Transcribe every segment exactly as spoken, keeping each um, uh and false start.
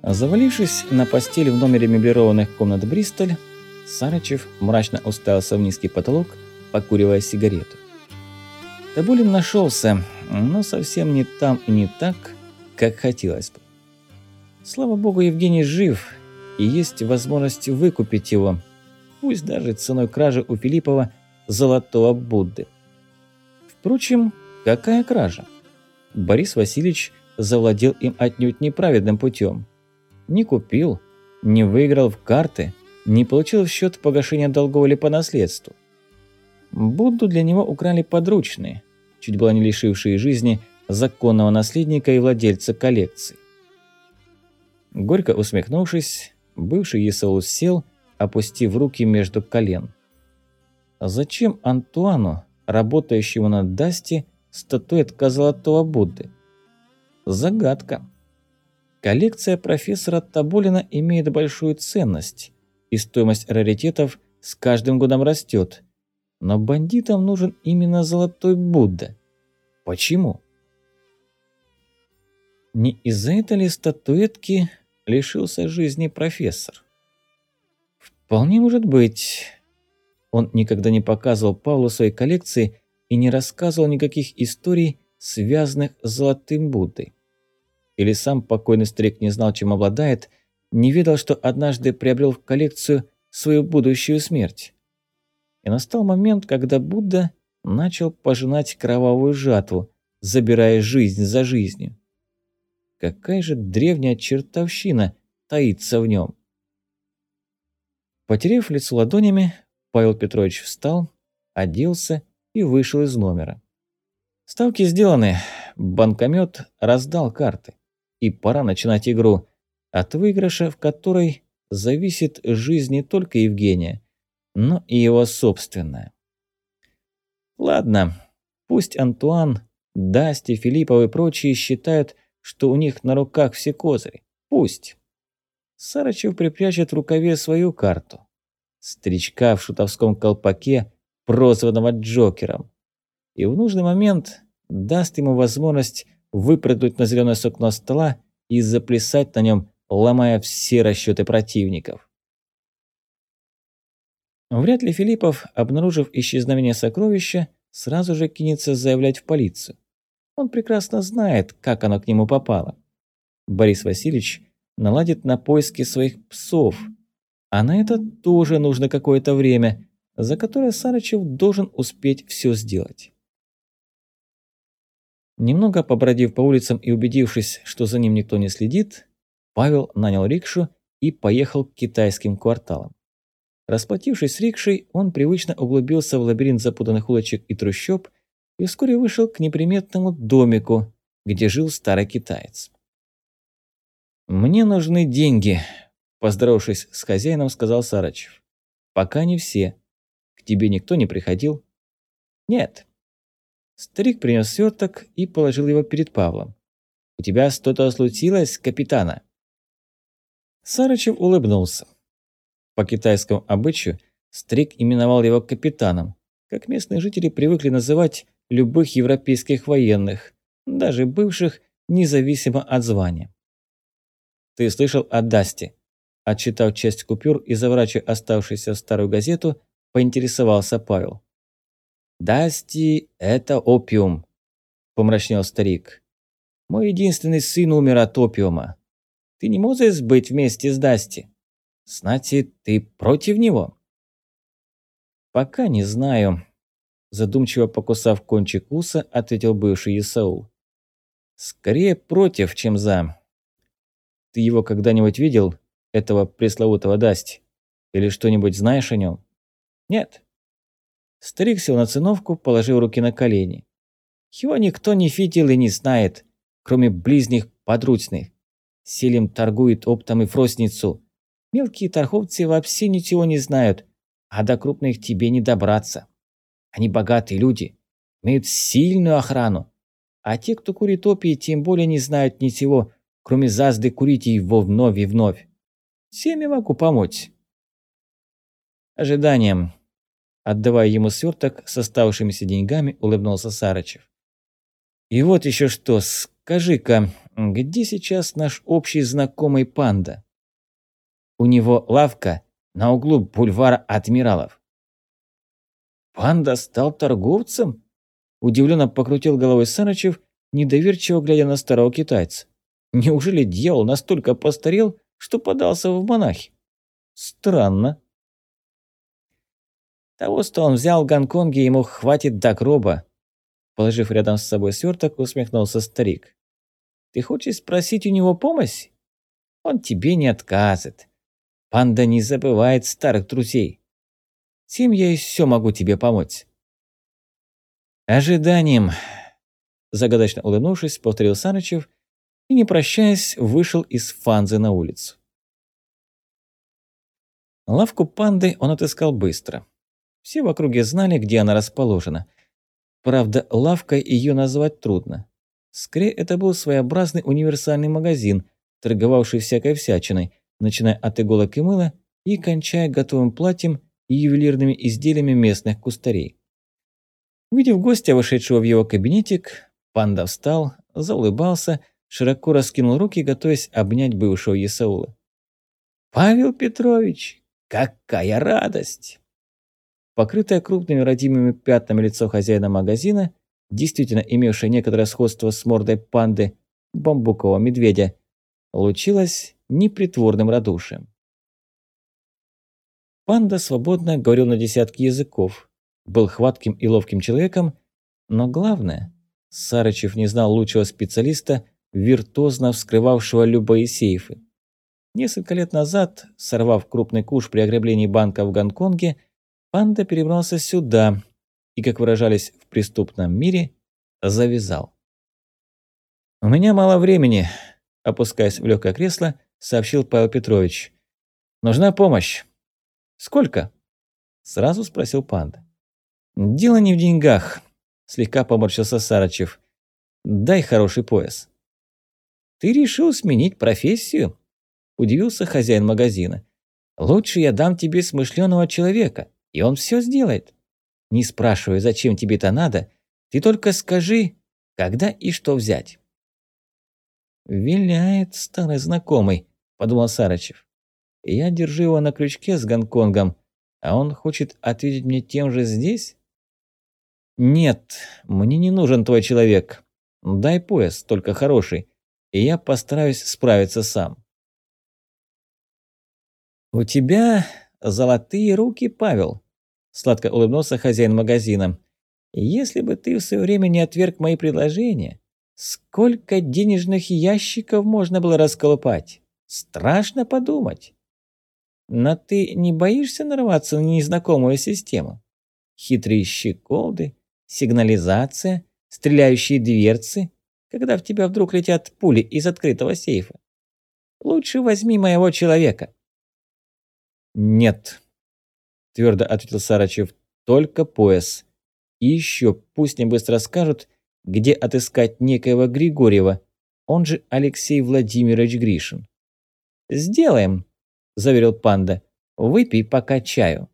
Завалившись на постель в номере меблированных комнат «Бристоль», Сарычев мрачно уставился в низкий потолок, покуривая сигарету. Тоболин нашелся, но совсем не там и не так, как хотелось бы. Слава богу, Евгений жив, и есть возможность выкупить его, пусть даже ценой кражи у Филиппова золотого Будды. Впрочем, какая кража? Борис Васильевич завладел им отнюдь неправедным путем. Не купил, не выиграл в карты, не получил в счет погашения долгов или по наследству. Будду для него украли подручные, чуть было не лишившие жизни законного наследника и владельца коллекции. Горько усмехнувшись, бывший Есаул сел, опустив руки между колен. Зачем Антуану, работающему на Дасти, статуэтка золотого Будды? Загадка. Коллекция профессора Тоболина имеет большую ценность, и стоимость раритетов с каждым годом растет. Но бандитам нужен именно золотой Будда. Почему? Не из-за этой ли статуэтки лишился жизни профессор? Вполне может быть. Он никогда не показывал Павлу своей коллекции и не рассказывал никаких историй, связанных с золотым Буддой. Или сам покойный старик не знал, чем обладает, не ведал, что однажды приобрел в коллекцию свою будущую смерть. И настал момент, когда Будда начал пожинать кровавую жатву, забирая жизнь за жизнью. Какая же древняя чертовщина таится в нем? Потеряв лицо ладонями, Павел Петрович встал, оделся и вышел из номера. Ставки сделаны, банкомет раздал карты, и пора начинать игру, от выигрыша в которой зависит жизнь не только Евгения, но и его собственная. Ладно, пусть Антуан, Дасти, Филиппов и прочие считают, что у них на руках все козыри. Пусть. Сарычев припрячет в рукаве свою карту. Старичка в шутовском колпаке, прозванного Джокером. И в нужный момент даст ему возможность выпрыгнуть на зеленое сукно стола и заплясать на нем, ломая все расчеты противников. Вряд ли Филиппов, обнаружив исчезновение сокровища, сразу же кинется заявлять в полицию. Он прекрасно знает, как оно к нему попало. Борис Васильевич наладит на поиски своих псов, а на это тоже нужно какое-то время, за которое Сарычев должен успеть все сделать. Немного побродив по улицам и убедившись, что за ним никто не следит, Павел нанял рикшу и поехал к китайским кварталам. Расплатившись с рикшей, он привычно углубился в лабиринт запутанных улочек и трущоб и вскоре вышел к неприметному домику, где жил старый китаец. «Мне нужны деньги», – поздоровавшись с хозяином, сказал Сарычев. «Пока не все. К тебе никто не приходил?» «Нет». Старик принес сверток и положил его перед Павлом. «У тебя что-то случилось, капитана?» Сарычев улыбнулся. По китайскому обычаю старик именовал его капитаном, как местные жители привыкли называть любых европейских военных, даже бывших, независимо от звания. «Ты слышал о Дасти?» Отчитав часть купюр и заворачивая оставшуюся в старую газету, поинтересовался Павел. «Дасти – это опиум», – помрачнел старик. «Мой единственный сын умер от опиума. Ты не можешь быть вместе с Дасти? Значит, ты против него?» «Пока не знаю», – задумчиво покусав кончик уса, ответил бывший Есаул. «Скорее против, чем за. Ты его когда-нибудь видел, этого пресловутого Дасти? Или что-нибудь знаешь о нем?» «Нет». Старик сел на циновку, положив руки на колени. «Его никто не видел и не знает, кроме ближних подручных. Селим торгует оптом и фростницу. Мелкие торговцы вообще ничего не знают, а до крупных тебе не добраться. Они богатые люди, имеют сильную охрану. А те, кто курит опий, тем более не знают ничего, кроме зазды курить его вновь и вновь. Всем я могу помочь». «Ожиданием», отдавая ему сверток с оставшимися деньгами, улыбнулся Сарычев. «И вот еще что, скажи-ка, где сейчас наш общий знакомый Панда? У него лавка на углу бульвара Адмиралов. Панда стал торговцем? Удивленно покрутил головой Санычев, недоверчиво глядя на старого китайца. Неужели дьявол настолько постарел, что подался в монахи? Странно. Того, что он взял в Гонконге, ему хватит до гроба. Положив рядом с собой сверток, усмехнулся старик. Ты хочешь спросить у него помощь? Он тебе не откажет. Панда не забывает старых друзей. Тем я и все могу тебе помочь. Ожиданием, загадочно улыбнувшись, повторил Санычев и, не прощаясь, вышел из Фанзы на улицу. Лавку Панды он отыскал быстро. Все в округе знали, где она расположена. Правда, лавкой ее назвать трудно. Скорее, это был своеобразный универсальный магазин, торговавший всякой всячиной, начиная от иголок и мыла и кончая готовым платьем и ювелирными изделиями местных кустарей. Увидев гостя, вошедшего в его кабинетик, Панда встал, заулыбался, широко раскинул руки, готовясь обнять бывшего Есаула. «Павел Петрович, какая радость!» Покрытое крупными родимыми пятнами лицо хозяина магазина, действительно имевшее некоторое сходство с мордой панды, бамбукового медведя, лучилось непритворным радушием. Панда свободно говорил на десятки языков, был хватким и ловким человеком, но главное, Сарычев не знал лучшего специалиста, виртуозно вскрывавшего любые сейфы. Несколько лет назад, сорвав крупный куш при ограблении банка в Гонконге, Панда перебрался сюда и, как выражались в преступном мире, завязал. «У меня мало времени», – опускаясь в легкое кресло, сообщил Павел Петрович. «Нужна помощь». «Сколько?» – сразу спросил Панда. «Дело не в деньгах», – слегка поморщился Сарычев. «Дай хороший пояс». «Ты решил сменить профессию?» – удивился хозяин магазина. «Лучше я дам тебе смышленого человека, и он все сделает. Не спрашивай, зачем тебе это надо, ты только скажи, когда и что взять». «Виляет старый знакомый», – подумал Сарычев. «Я держу его на крючке с Гонконгом, а он хочет ответить мне тем же здесь?» «Нет, мне не нужен твой человек. Дай пояс, только хороший, и я постараюсь справиться сам». «У тебя золотые руки, Павел», – сладко улыбнулся хозяин магазина. «Если бы ты в свое время не отверг мои предложения, сколько денежных ящиков можно было расколупать? Страшно подумать. Но ты не боишься нарваться на незнакомую систему? Хитрые щеколды, сигнализация, стреляющие дверцы, когда в тебя вдруг летят пули из открытого сейфа. Лучше возьми моего человека». «Нет», – твердо ответил Сарычев, – «только пояс. И еще пусть мне быстро скажут, где отыскать некоего Григорьева, он же Алексей Владимирович Гришин». «Сделаем», – заверил Панда. «Выпей пока чаю».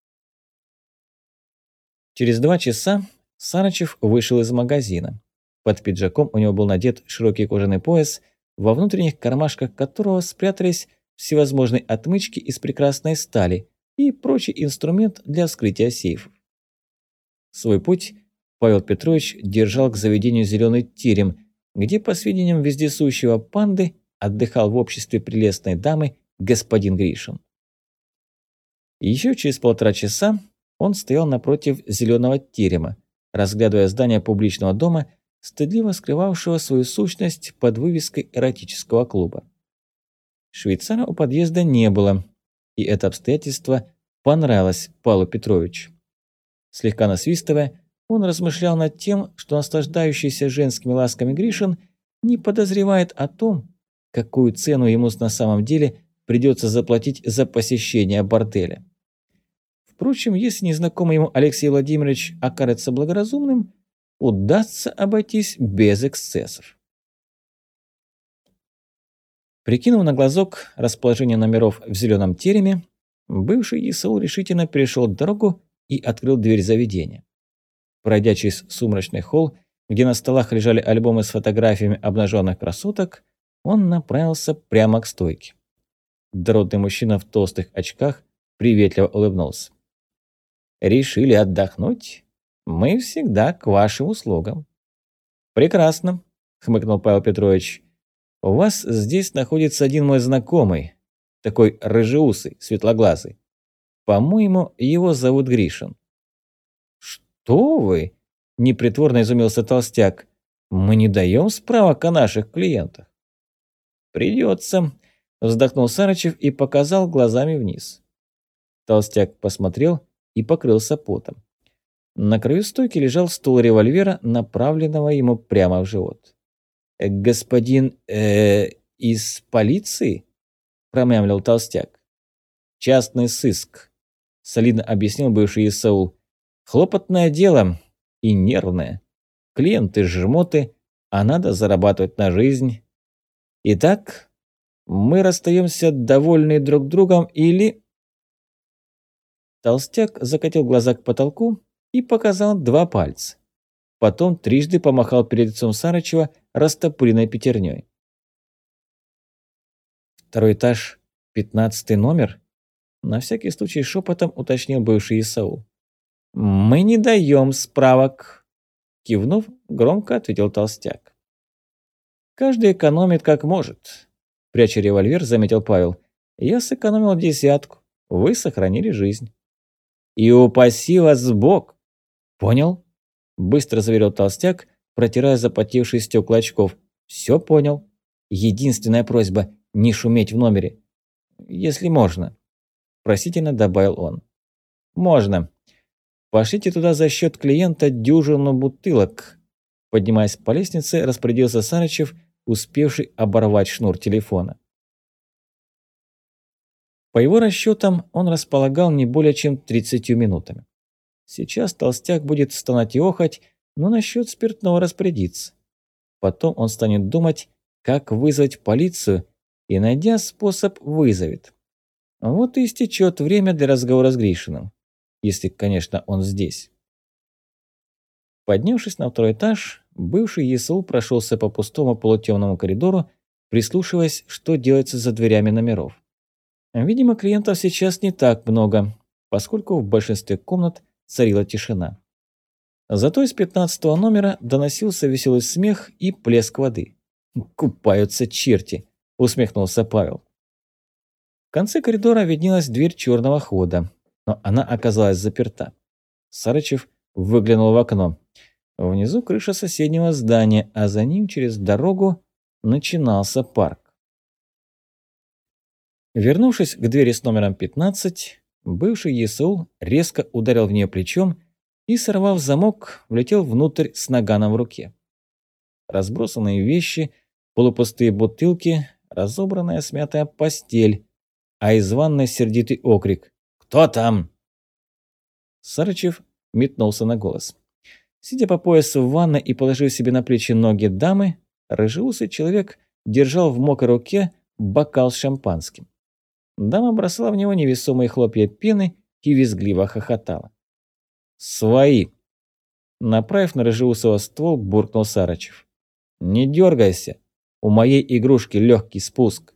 Через два часа Сарычев вышел из магазина. Под пиджаком у него был надет широкий кожаный пояс, во внутренних кармашках которого спрятались всевозможные отмычки из прекрасной стали и прочий инструмент для вскрытия сейфов. Свой путь Павел Петрович держал к заведению «Зеленый терем», где, по сведениям вездесущего Панды, отдыхал в обществе прелестной дамы господин Гришин. Еще через полтора часа он стоял напротив «Зеленого терема», разглядывая здание публичного дома, стыдливо скрывавшего свою сущность под вывеской эротического клуба. Швейцара у подъезда не было, и это обстоятельство понравилось Павлу Петровичу. Слегка насвистывая, он размышлял над тем, что наслаждающийся женскими ласками Гришин не подозревает о том, какую цену ему на самом деле придется заплатить за посещение борделя. Впрочем, если незнакомый ему Алексей Владимирович окажется благоразумным, удастся обойтись без эксцессов. Прикинув на глазок расположение номеров в «Зеленом тереме», бывший Есаул решительно перешел дорогу и открыл дверь заведения. Пройдя через сумрачный холл, где на столах лежали альбомы с фотографиями обнаженных красоток, он направился прямо к стойке. Дородный мужчина в толстых очках приветливо улыбнулся. «Решили отдохнуть? Мы всегда к вашим услугам». «Прекрасно», — хмыкнул Павел Петрович. «У вас здесь находится один мой знакомый, такой рыжеусый, светлоглазый. По-моему, его зовут Гришин». «Что вы?» – непритворно изумился толстяк. «Мы не даем справок о наших клиентах». «Придется», – вздохнул Сарычев и показал глазами вниз. Толстяк посмотрел и покрылся потом. На краю стойки лежал ствол револьвера, направленного ему прямо в живот. «Господин э, из полиции?» – промямлил толстяк. «Частный сыск», – солидно объяснил бывший Исаул. «Хлопотное дело и нервное. Клиенты жмоты, а надо зарабатывать на жизнь. Итак, мы расстаемся довольны друг другом или...» Толстяк закатил глаза к потолку и показал два пальца. Потом трижды помахал перед лицом Сарычева растопыренной пятерней. «Второй этаж, пятнадцатый номер?» На всякий случай шепотом уточнил бывший Исаул. «Мы не даем справок», – кивнув, громко ответил толстяк. «Каждый экономит как может», – пряча револьвер, заметил Павел. «Я сэкономил десятку, вы сохранили жизнь». «И упаси вас Бог!» «Понял?» – быстро заверил толстяк, протирая запотевшие стекла очков. «Все понял. Единственная просьба – не шуметь в номере. Если можно», – просительно добавил он. «Можно. Пошлите туда за счет клиента дюжину бутылок». Поднимаясь по лестнице, распорядился Сарычев, успевший оборвать шнур телефона. По его расчетам, он располагал не более чем тридцатью минутами. Сейчас толстяк будет стонать и охать, но насчет спиртного распорядиться. Потом он станет думать, как вызвать полицию, и, найдя способ, вызовет. Вот и истечет время для разговора с Гришиным. Если, конечно, он здесь. Поднявшись на второй этаж, бывший ЕСУ прошелся по пустому полутемному коридору, прислушиваясь, что делается за дверями номеров. Видимо, клиентов сейчас не так много, поскольку в большинстве комнат царила тишина. Зато из пятнадцатого номера доносился веселый смех и плеск воды. «Купаются черти!» – усмехнулся Павел. В конце коридора виднелась дверь черного хода, но она оказалась заперта. Сарычев выглянул в окно. Внизу крыша соседнего здания, а за ним через дорогу начинался парк. Вернувшись к двери с номером пятнадцать, бывший ЕСУ резко ударил в нее плечом и, сорвав замок, влетел внутрь с наганом в руке. Разбросанные вещи, полупустые бутылки, разобранная смятая постель, а из ванной сердитый окрик: «Кто там?» Сарычев метнулся на голос. Сидя по поясу в ванной и положив себе на плечи ноги дамы, рыжеусый человек держал в мокрой руке бокал с шампанским. Дама бросала в него невесомые хлопья пены и визгливо хохотала. «Свои!» Направив на рыжеусого ствол, буркнул Сарычев. «Не дергайся! У моей игрушки легкий спуск!»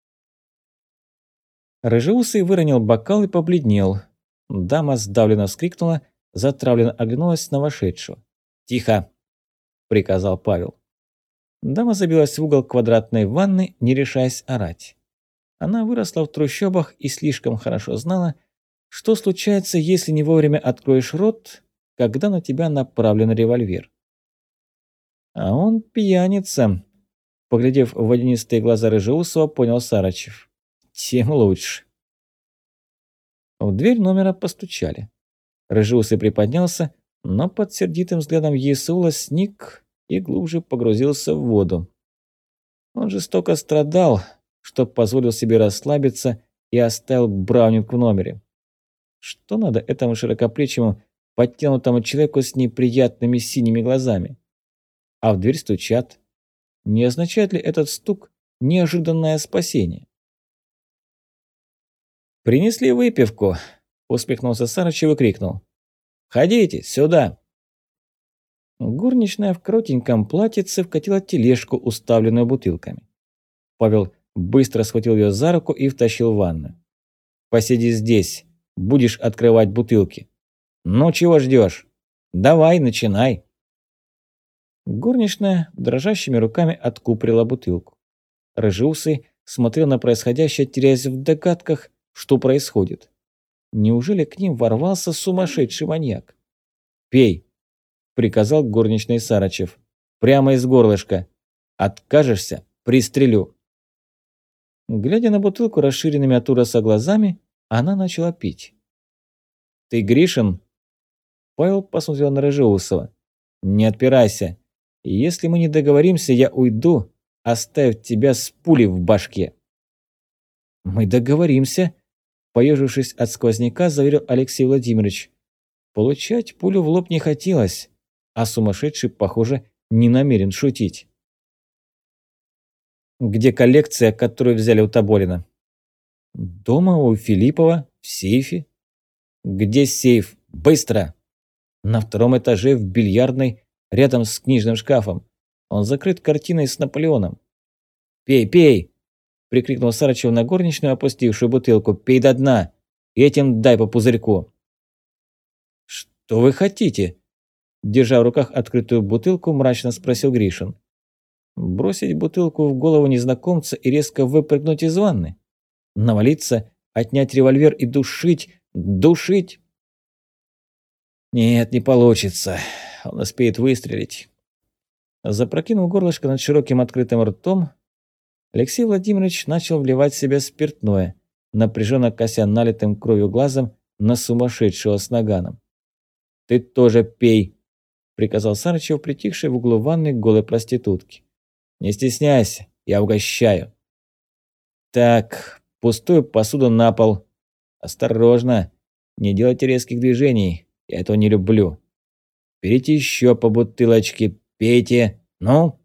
Рыжеусый выронил бокал и побледнел. Дама сдавленно вскрикнула, затравленно оглянулась на вошедшего. «Тихо!» – приказал Павел. Дама забилась в угол квадратной ванны, не решаясь орать. Она выросла в трущобах и слишком хорошо знала, что случается, если не вовремя откроешь рот, когда на тебя направлен револьвер. А он пьяница, поглядев в водянистые глаза Рыжеусова, понял Сарычев. Тем лучше. В дверь номера постучали. Рыжеусый приподнялся, но под сердитым взглядом Есула сник и глубже погрузился в воду. Он жестоко страдал, что позволил себе расслабиться и оставил Браунинг в номере. Что надо этому широкоплечему, подтянутому человеку с неприятными синими глазами? А в дверь стучат. Не означает ли этот стук неожиданное спасение? «Принесли выпивку», — усмехнулся Сарычев и крикнул. «Ходите сюда!» Горничная в коротеньком платьице вкатила тележку, уставленную бутылками. Павел быстро схватил ее за руку и втащил в ванную. «Посиди здесь, будешь открывать бутылки. Ну чего ждешь? Давай, начинай!» Горничная дрожащими руками откупорила бутылку. Рыжеусый смотрел на происходящее, теряясь в догадках, что происходит. Неужели к ним ворвался сумасшедший маньяк? «Пей!» – приказал горничный Сарычев. «Прямо из горлышка. Откажешься – пристрелю». Глядя на бутылку расширенными от ужаса глазами, она начала пить. «Ты Гришин?» Павел посмотрел на Рыжеусова. «Не отпирайся. Если мы не договоримся, я уйду, оставив тебя с пулей в башке». «Мы договоримся», – поежившись от сквозняка, заверил Алексей Владимирович. Получать пулю в лоб не хотелось, а сумасшедший, похоже, не намерен шутить. «Где коллекция, которую взяли у Тоболина?» «Дома у Филиппова, в сейфе». «Где сейф? Быстро!» «На втором этаже в бильярдной, рядом с книжным шкафом. Он закрыт картиной с Наполеоном». «Пей, пей!» – прикрикнул Сарычев на горничную, опустившую бутылку. «Пей до дна! И этим дай по пузырьку!» «Что вы хотите?» – держа в руках открытую бутылку, мрачно спросил Гришин. «Бросить бутылку в голову незнакомца и резко выпрыгнуть из ванны? Навалиться, отнять револьвер и душить, душить?» «Нет, не получится. Он успеет выстрелить». Запрокинув горлышко над широким открытым ртом, Алексей Владимирович начал вливать в себя спиртное, напряженно кося налитым кровью глазом на сумасшедшего с наганом. «Ты тоже пей», – приказал Сарычев, притихший в углу ванной голой проститутки. «Не стесняйся, я угощаю». «Так, пустую посуду на пол. Осторожно, не делайте резких движений, я этого не люблю. Берите еще по бутылочке, пейте, ну».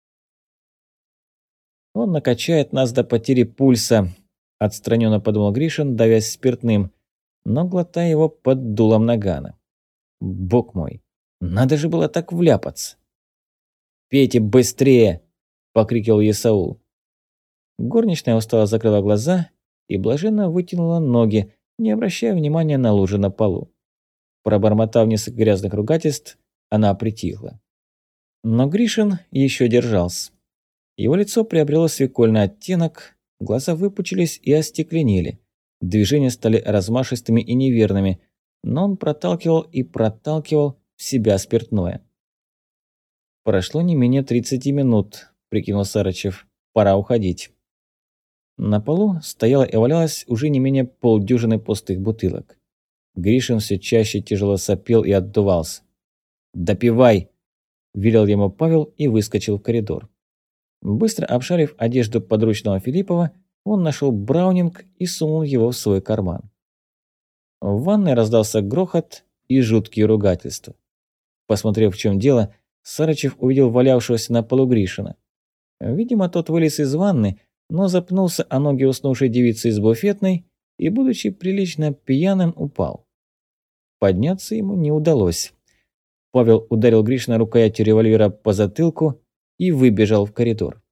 «Он накачает нас до потери пульса», – отстраненно подумал Гришин, давясь спиртным, но глотая его под дулом нагана. «Бог мой, надо же было так вляпаться!» «Пейте быстрее!» – покрикивал Есаул. Горничная устало закрыла глаза и блаженно вытянула ноги, не обращая внимания на лужи на полу. Пробормотав несколько грязных ругательств, она притихла. Но Гришин еще держался. Его лицо приобрело свекольный оттенок, глаза выпучились и остекленели. Движения стали размашистыми и неверными, но он проталкивал и проталкивал в себя спиртное. «Прошло не менее тридцати минут», – прикинул Сарычев. «Пора уходить». На полу стояла и валялась уже не менее полдюжины пустых бутылок. Гришин все чаще тяжело сопел и отдувался. «Допивай!» – велел ему Павел и выскочил в коридор. Быстро обшарив одежду подручного Филиппова, он нашел браунинг и сунул его в свой карман. В ванной раздался грохот и жуткие ругательства. Посмотрев, в чем дело, Сарычев увидел валявшегося на полу Гришина. Видимо, тот вылез из ванны, но запнулся о ноги уснувшей девицы из буфетной и, будучи прилично пьяным, упал. Подняться ему не удалось. Павел ударил Гришина рукоятью револьвера по затылку и выбежал в коридор.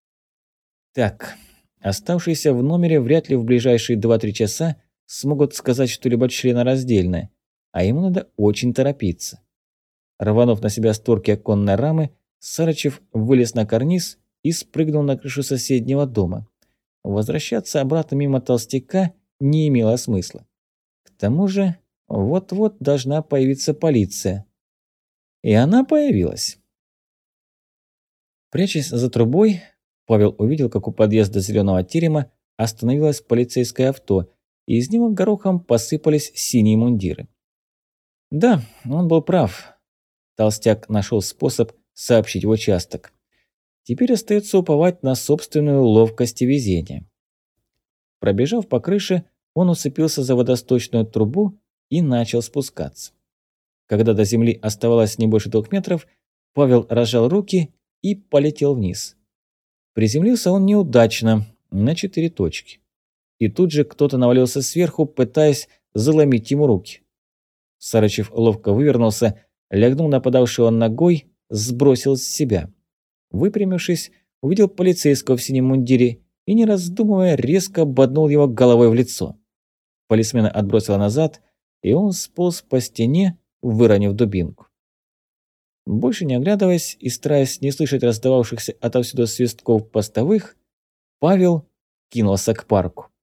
Так, оставшиеся в номере вряд ли в ближайшие два-три часа смогут сказать что-либо членораздельное, а ему надо очень торопиться. Рванув на себя створки оконной рамы, Сарычев вылез на карниз и спрыгнул на крышу соседнего дома. Возвращаться обратно мимо толстяка не имело смысла. К тому же, вот-вот должна появиться полиция. И она появилась. Прячась за трубой, Павел увидел, как у подъезда зеленого терема остановилось полицейское авто, и из него горохом посыпались синие мундиры. Да, он был прав. Толстяк нашел способ сообщить в участок. Теперь остается уповать на собственную ловкость и везение. Пробежав по крыше, он уцепился за водосточную трубу и начал спускаться. Когда до земли оставалось не больше двух метров, Павел разжал руки и полетел вниз. Приземлился он неудачно, на четыре точки. И тут же кто-то навалился сверху, пытаясь заломить ему руки. Сарычев ловко вывернулся, лягнул нападавшего ногой, сбросил с себя. Выпрямившись, увидел полицейского в синем мундире и, не раздумывая, резко боднул его головой в лицо. Полисмена отбросило назад, и он сполз по стене, выронив дубинку. Больше не оглядываясь и стараясь не слышать раздававшихся отовсюду свистков постовых, Павел кинулся к парку.